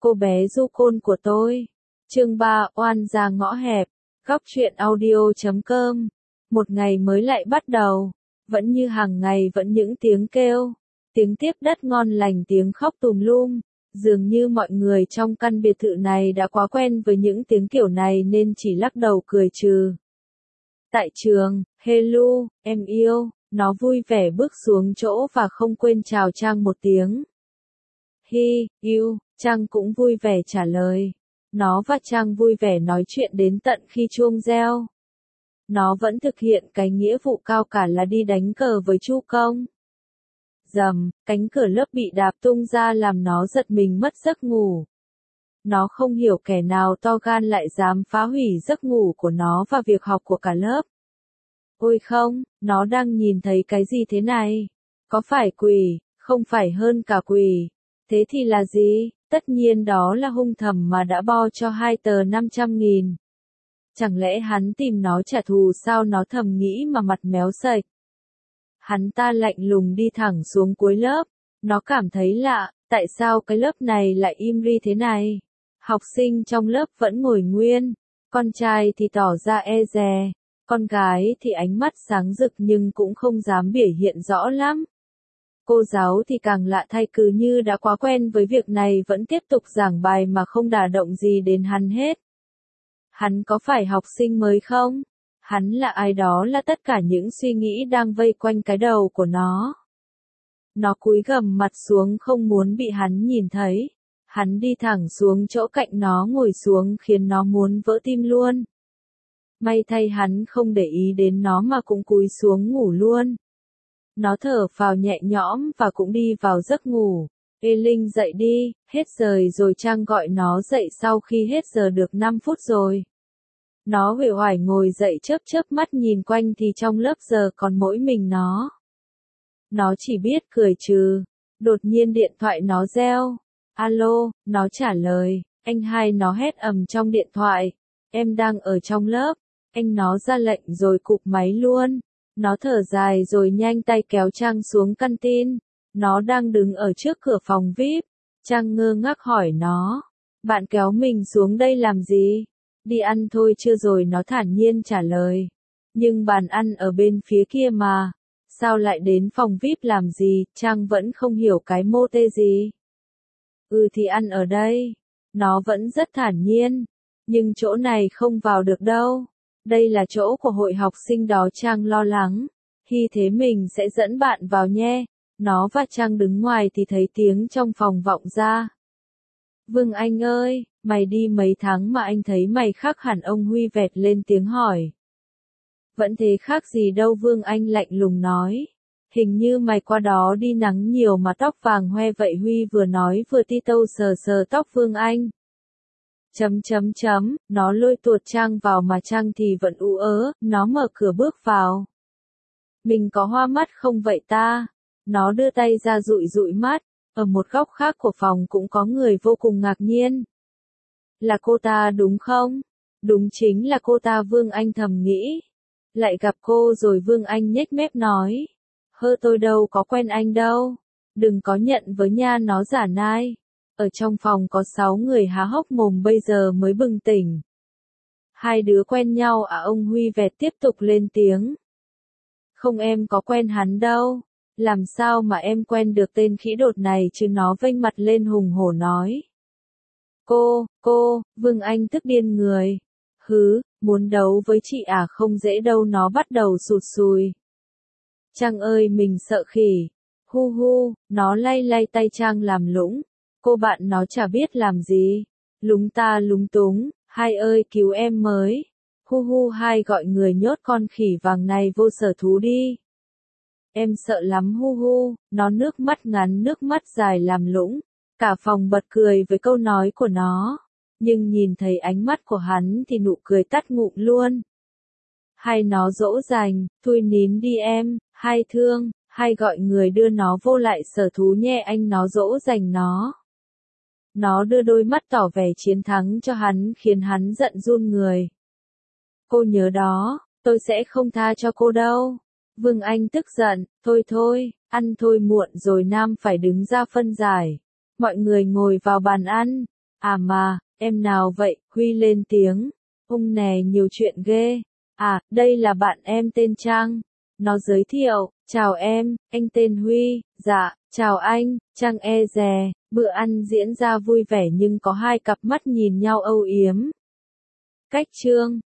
Cô bé du côn của tôi. Chương 3, oan gia ngõ hẹp. Góc truyện audio.com. Một ngày mới lại bắt đầu. Vẫn như hàng ngày, vẫn những tiếng kêu. Tiếng tiếp đất ngon lành, tiếng khóc tùm lum. Dường như mọi người trong căn biệt thự này đã quá quen với những tiếng kiểu này nên chỉ lắc đầu cười trừ. Tại trường, hello, em yêu. Nó vui vẻ bước xuống chỗ và không quên chào Trang một tiếng. Hi, you, Trang cũng vui vẻ trả lời. Nó và Trang vui vẻ nói chuyện đến tận khi chuông reo. Nó vẫn thực hiện cái nghĩa vụ cao cả là đi đánh cờ với Chu Công. Rầm, cánh cửa lớp bị đạp tung ra làm nó giật mình mất giấc ngủ. Nó không hiểu kẻ nào to gan lại dám phá hủy giấc ngủ của nó và việc học của cả lớp. Ôi không, nó đang nhìn thấy cái gì thế này? Có phải quỷ, không phải hơn cả quỷ. Thế thì là gì? Tất nhiên đó là hung thầm mà đã bo cho 2 tờ 500.000. Chẳng lẽ hắn tìm nó trả thù sao, nó thầm nghĩ mà mặt méo sệch. Hắn ta lạnh lùng đi thẳng xuống cuối lớp. Nó cảm thấy lạ, tại sao cái lớp này lại im ri thế này? Học sinh trong lớp vẫn ngồi nguyên. Con trai thì tỏ ra e dè. Con gái thì ánh mắt sáng rực nhưng cũng không dám biểu hiện rõ lắm. Cô giáo thì càng lạ thay, cứ như đã quá quen với việc này vẫn tiếp tục giảng bài mà không đả động gì đến hắn hết. Hắn có phải học sinh mới không? Hắn là ai? Đó là tất cả những suy nghĩ đang vây quanh cái đầu của nó. Nó cúi gằm mặt xuống không muốn bị hắn nhìn thấy. Hắn đi thẳng xuống chỗ cạnh nó ngồi xuống khiến nó muốn vỡ tim luôn. May thay hắn không để ý đến nó mà cũng cúi xuống ngủ luôn. Nó thở phào nhẹ nhõm và cũng đi vào giấc ngủ. Ê Linh, dậy đi, hết giờ rồi. Trang gọi nó dậy sau khi hết giờ được 5 phút rồi. Nó uể oải ngồi dậy chớp mắt nhìn quanh thì trong lớp giờ còn mỗi mình nó. Nó chỉ biết cười trừ. Đột nhiên điện thoại nó reo. Alo, nó trả lời. Anh hai, nó hét ầm trong điện thoại. Em đang ở trong lớp. Anh nó ra lệnh rồi cụp máy luôn. Nó thở dài rồi nhanh tay kéo Trang xuống canteen. Nó đang đứng ở trước cửa phòng VIP. Trang ngơ ngác hỏi nó. Bạn kéo mình xuống đây làm gì? Đi ăn thôi chưa rồi, nó thản nhiên trả lời. Nhưng bàn ăn ở bên phía kia mà. Sao lại đến phòng VIP làm gì? Trang vẫn không hiểu cái mô tê gì. Thì ăn ở đây. Nó vẫn rất thản nhiên. Nhưng chỗ này không vào được đâu. Đây là chỗ của hội học sinh đó. Trang lo lắng. Khi thế mình sẽ dẫn bạn vào nhé. Nó và Trang đứng ngoài thì thấy tiếng trong phòng vọng ra. Vương Anh ơi, mày đi mấy tháng mà anh thấy mày khác hẳn. Ông Huy vẹt lên tiếng hỏi. Vẫn thế, khác gì đâu, Vương Anh lạnh lùng nói. Hình như mày qua đó đi nắng nhiều mà tóc vàng hoe vậy. Huy vừa nói vừa ti tâu sờ sờ tóc Vương Anh. Nó lôi tuột Trang vào mà Trang thì vẫn ú ớ. Nó mở cửa bước vào. Mình có hoa mắt không vậy ta? Nó đưa tay ra dụi dụi mắt. Ở một góc khác của phòng cũng có người vô cùng ngạc nhiên. Là cô ta đúng không? Đúng, chính là cô ta, Vương Anh thầm nghĩ. Lại gặp cô rồi. Vương Anh nhếch mép nói. Tôi đâu có quen anh đâu. Đừng có nhận với nha, nó giả nai. Ở trong phòng có 6 người há hốc mồm bây giờ mới bừng tỉnh. 2 đứa quen nhau à? Ông Huy vẹt tiếp tục lên tiếng. Không, em có quen hắn đâu. Làm sao mà em quen được tên khỉ đột này chứ? Nó vênh mặt lên hùng hổ nói. Cô, Vương Anh tức điên người. Muốn đấu với chị à? Không dễ đâu. Nó bắt đầu sụt sùi. Trang ơi, mình sợ khỉ. Nó lay tay Trang làm lũng. Cô bạn nó chả biết làm gì. Lúng ta lúng túng. Hai ơi, cứu em mới. Hai, gọi người nhốt con khỉ vàng này vô sở thú đi. Em sợ lắm. Nó nước mắt ngắn nước mắt dài làm lũng. Cả phòng bật cười với câu nói của nó. Nhưng nhìn thấy ánh mắt của hắn thì nụ cười tắt ngụm luôn. Hai, nó dỗ dành. Thôi nín đi em. Hai thương. Hai, gọi người đưa nó vô lại sở thú nhé anh. Nó dỗ dành nó. Nó đưa đôi mắt tỏ vẻ chiến thắng cho hắn khiến hắn giận run người. Cô nhớ đó, tôi sẽ không tha cho cô đâu. Vương Anh tức giận. Thôi, ăn thôi, muộn rồi, Nam phải đứng ra phân giải. Mọi người ngồi vào bàn ăn. À mà, em nào vậy? Huy lên tiếng. Ông nè nhiều chuyện ghê. À, đây là bạn em tên Trang. Nó giới thiệu, chào em, anh tên Huy, dạ, chào anh, Trang e dè. Bữa ăn diễn ra vui vẻ nhưng có hai cặp mắt nhìn nhau âu yếm. Cách chương